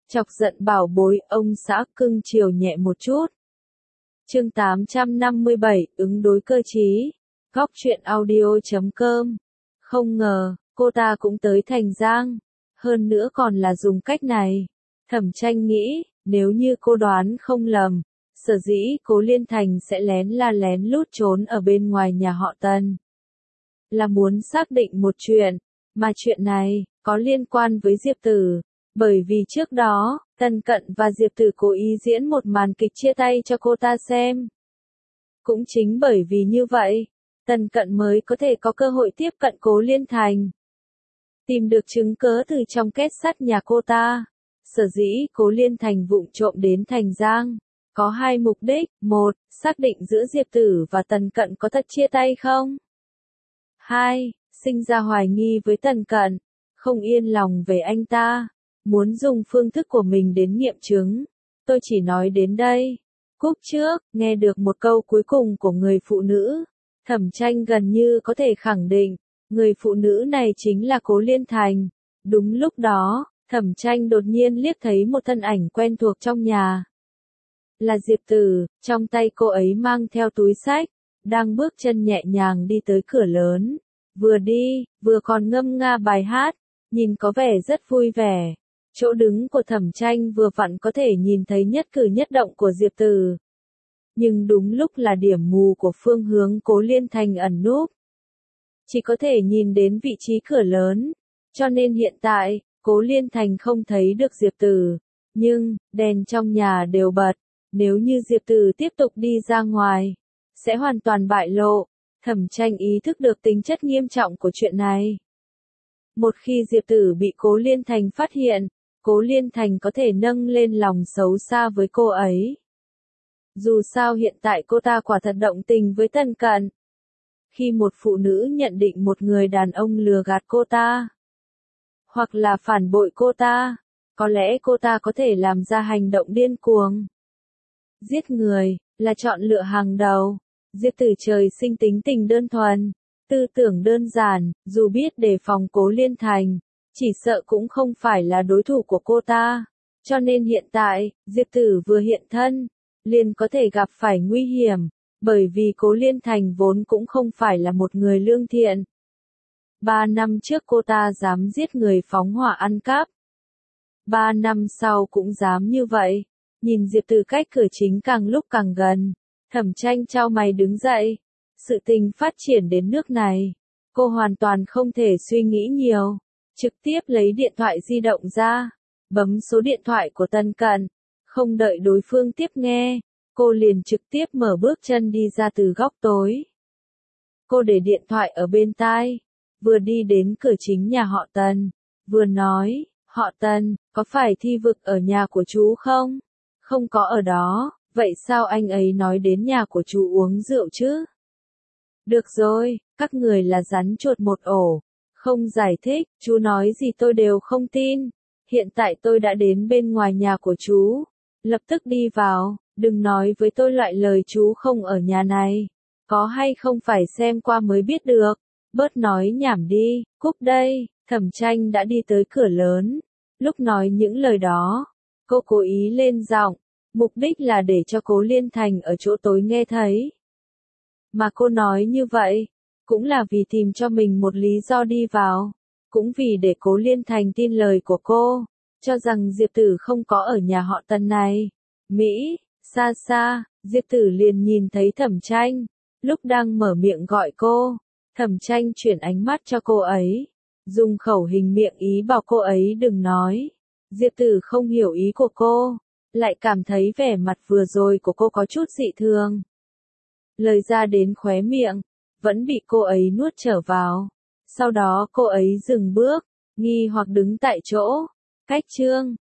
Chọc giận bảo bối, ông xã cưng chiều nhẹ một chút. Chương 857, ứng đối cơ trí. Góc truyện audio.com. Không ngờ, cô ta cũng tới Thành Giang. Hơn nữa còn là dùng cách này. Thẩm Tranh nghĩ, nếu như cô đoán không lầm, sở dĩ Cố Liên Thành sẽ lén lút trốn ở bên ngoài nhà họ Tần. Là muốn xác định một chuyện, mà chuyện này, có liên quan với Diệp Tử. Bởi vì trước đó, Tần Cận và Diệp Tử cố ý diễn một màn kịch chia tay cho cô ta xem. Cũng chính bởi vì như vậy, Tần Cận mới có thể có cơ hội tiếp cận Cố Liên Thành. Tìm được chứng cớ từ trong két sắt nhà cô ta. Sở dĩ Cố Liên Thành vụng trộm đến Thành Giang. Có hai mục đích. Một, xác định giữa Diệp Tử và Tần Cận có thật chia tay không? Hai, sinh ra hoài nghi với Tần Cận. Không yên lòng về anh ta. Muốn dùng phương thức của mình đến nghiệm chứng. Tôi chỉ nói đến đây. Cúp trước, nghe được một câu cuối cùng của người phụ nữ. Thẩm Tranh gần như có thể khẳng định, người phụ nữ này chính là Cố Liên Thành. Đúng lúc đó, Thẩm Tranh đột nhiên liếc thấy một thân ảnh quen thuộc trong nhà. Là Diệp Tử, trong tay cô ấy mang theo túi xách, đang bước chân nhẹ nhàng đi tới cửa lớn. Vừa đi, vừa còn ngâm nga bài hát, nhìn có vẻ rất vui vẻ. Chỗ đứng của Thẩm Tranh vừa vặn có thể nhìn thấy nhất cử nhất động của Diệp Tử. Nhưng đúng lúc là điểm mù của phương hướng Cố Liên Thành ẩn núp. Chỉ có thể nhìn đến vị trí cửa lớn. Cho nên hiện tại, Cố Liên Thành không thấy được Diệp Tử. Nhưng, đèn trong nhà đều bật. Nếu như Diệp Tử tiếp tục đi ra ngoài, sẽ hoàn toàn bại lộ. Thẩm Tranh ý thức được tính chất nghiêm trọng của chuyện này. Một khi Diệp Tử bị Cố Liên Thành phát hiện, Cố Liên Thành có thể nâng lên lòng xấu xa với cô ấy. Dù sao hiện tại cô ta quả thật động tình với Tần Cận. Khi một phụ nữ nhận định một người đàn ông lừa gạt cô ta, hoặc là phản bội cô ta, có lẽ cô ta có thể làm ra hành động điên cuồng. Giết người, là chọn lựa hàng đầu. Diệp Tử trời sinh tính tình đơn thuần, tư tưởng đơn giản, dù biết đề phòng Cố Liên Thành, chỉ sợ cũng không phải là đối thủ của cô ta. Cho nên hiện tại, Diệp Tử vừa hiện thân, liền có thể gặp phải nguy hiểm, bởi vì Cố Liên Thành vốn cũng không phải là một người lương thiện. 3 năm trước cô ta dám giết người phóng hỏa ăn cắp. 3 năm sau cũng dám như vậy. Nhìn Diệp Tử cách cửa chính càng lúc càng gần. Thẩm Tranh chau mày đứng dậy. Sự tình phát triển đến nước này. Cô hoàn toàn không thể suy nghĩ nhiều. Trực tiếp lấy điện thoại di động ra. Bấm số điện thoại của Tần Cận. Không đợi đối phương tiếp nghe. Cô liền trực tiếp mở bước chân đi ra từ góc tối. Cô để điện thoại ở bên tai. Vừa đi đến cửa chính nhà họ Tần. Vừa nói, họ Tần, có phải Thi Vực ở nhà của chú không? Không có ở đó, vậy sao anh ấy nói đến nhà của chú uống rượu chứ? Được rồi, các người là rắn chuột một ổ. Không giải thích, chú nói gì tôi đều không tin. Hiện tại tôi đã đến bên ngoài nhà của chú. Lập tức đi vào, đừng nói với tôi loại lời chú không ở nhà này. Có hay không phải xem qua mới biết được. Bớt nói nhảm đi, cúp đây. Thẩm Tranh đã đi tới cửa lớn. Lúc nói những lời đó, cô cố ý lên giọng, mục đích là để cho Cố Liên Thành ở chỗ tối nghe thấy. Mà cô nói như vậy, cũng là vì tìm cho mình một lý do đi vào, cũng vì để Cố Liên Thành tin lời của cô, cho rằng Diệp Tử không có ở nhà họ Tần này. Mỹ, xa xa, Diệp Tử liền nhìn thấy Thẩm Tranh, lúc đang mở miệng gọi cô, Thẩm Tranh chuyển ánh mắt cho cô ấy, dùng khẩu hình miệng ý bảo cô ấy đừng nói. Diệp Tử không hiểu ý của cô, lại cảm thấy vẻ mặt vừa rồi của cô có chút dị thường. Lời ra đến khóe miệng, vẫn bị cô ấy nuốt trở vào. Sau đó cô ấy dừng bước, nghi hoặc đứng tại chỗ. Cách chương